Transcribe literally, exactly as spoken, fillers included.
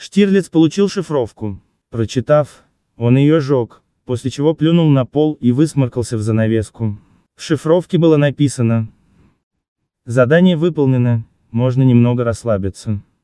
Штирлиц получил шифровку. Прочитав, он ее сжег, после чего плюнул на пол и высморкался в занавеску. В шифровке было написано: задание выполнено, можно немного расслабиться.